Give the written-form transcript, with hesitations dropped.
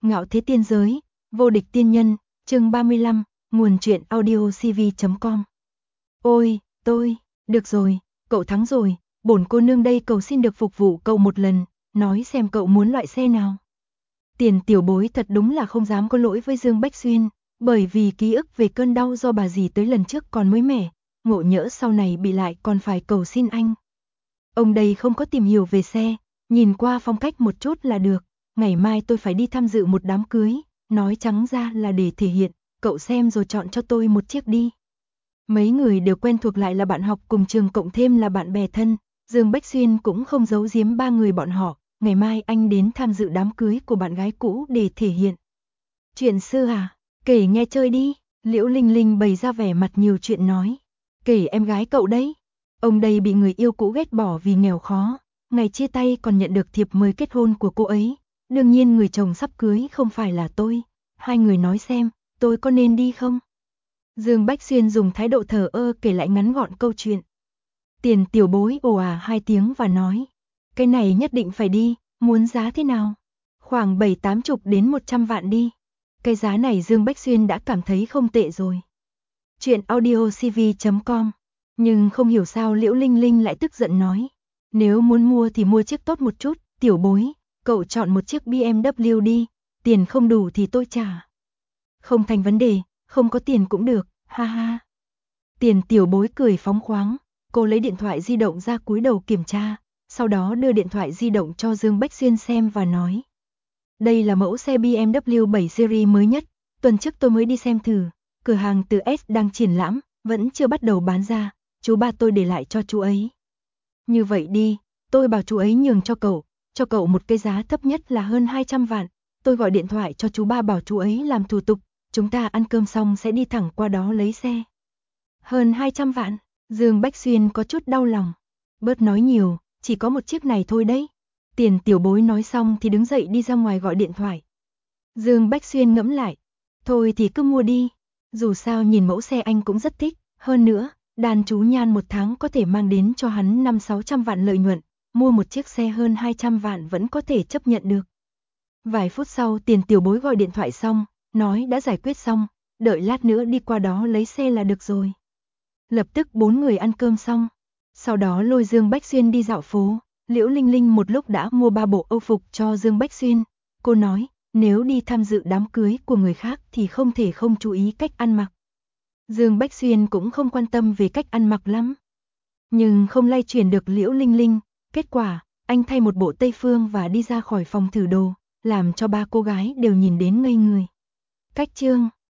Ngạo thế tiên giới, vô địch tiên nhân, chương 35, nguồn truyện audiocv.com. Ôi, được rồi, cậu thắng rồi, bổn cô nương đây cầu xin được phục vụ cậu một lần, nói xem cậu muốn loại xe nào. Tiền tiểu bối thật đúng là không dám có lỗi với Dương Bách Xuyên, bởi vì ký ức về cơn đau do bà dì tới lần trước còn mới mẻ, ngộ nhỡ sau này bị lại còn phải cầu xin anh. Ông đây không có tìm hiểu về xe, nhìn qua phong cách một chút là được, ngày mai tôi phải đi tham dự một đám cưới, nói trắng ra là để thể hiện, cậu xem rồi chọn cho tôi một chiếc đi. Mấy người đều quen thuộc lại là bạn học cùng trường cộng thêm là bạn bè thân, Dương Bách Xuyên cũng không giấu giếm ba người bọn họ, ngày mai anh đến tham dự đám cưới của bạn gái cũ để thể hiện. Chuyện xưa à, kể nghe chơi đi, Liễu Linh Linh bày ra vẻ mặt nhiều chuyện nói, kể em gái cậu đấy. Ông đây bị người yêu cũ ghét bỏ vì nghèo khó, ngày chia tay còn nhận được thiệp mời kết hôn của cô ấy, đương nhiên người chồng sắp cưới không phải là tôi, hai người nói xem, tôi có nên đi không? Dương Bách Xuyên dùng thái độ thờ ơ kể lại ngắn gọn câu chuyện. Tiền tiểu bối ồ hai tiếng và nói, cái này nhất định phải đi, muốn giá thế nào? Khoảng 7-80 đến 100 vạn đi. Cái giá này Dương Bách Xuyên đã cảm thấy không tệ rồi. Chuyện audiocv.com. Nhưng không hiểu sao Liễu Linh Linh lại tức giận nói, nếu muốn mua thì mua chiếc tốt một chút, tiểu bối, cậu chọn một chiếc BMW đi, tiền không đủ thì tôi trả. Không thành vấn đề, không có tiền cũng được, ha ha. Tiền tiểu bối cười phóng khoáng, cô lấy điện thoại di động ra cúi đầu kiểm tra, sau đó đưa điện thoại di động cho Dương Bách Xuyên xem và nói. Đây là mẫu xe BMW 7 Series mới nhất, tuần trước tôi mới đi xem thử, cửa hàng từ S đang triển lãm, vẫn chưa bắt đầu bán ra, chú ba tôi để lại cho chú ấy. Như vậy đi, tôi bảo chú ấy nhường cho cậu một cái giá thấp nhất là hơn 200 vạn, tôi gọi điện thoại cho chú ba bảo chú ấy làm thủ tục, chúng ta ăn cơm xong sẽ đi thẳng qua đó lấy xe. Hơn 200 vạn, Dương Bách Xuyên có chút đau lòng. Bớt nói nhiều, chỉ có một chiếc này thôi đấy. Tiền tiểu bối nói xong thì đứng dậy đi ra ngoài gọi điện thoại. Dương Bách Xuyên ngẫm lại, thôi thì cứ mua đi, dù sao nhìn mẫu xe anh cũng rất thích, hơn nữa, đàn chú Nhan một tháng có thể mang đến cho hắn 500-600 vạn lợi nhuận, mua một chiếc xe hơn 200 vạn vẫn có thể chấp nhận được. Vài phút sau tiền tiểu bối gọi điện thoại xong, nói đã giải quyết xong, đợi lát nữa đi qua đó lấy xe là được rồi. Lập tức 4 người ăn cơm xong, sau đó lôi Dương Bách Xuyên đi dạo phố, Liễu Linh Linh một lúc đã mua 3 bộ Âu phục cho Dương Bách Xuyên, cô nói, nếu đi tham dự đám cưới của người khác thì không thể không chú ý cách ăn mặc. Dương Bách Xuyên cũng không quan tâm về cách ăn mặc lắm, nhưng không lay chuyển được Liễu Linh Linh, kết quả, anh thay một bộ Tây Phương và đi ra khỏi phòng thử đồ, làm cho ba cô gái đều nhìn đến ngây người. Cách chương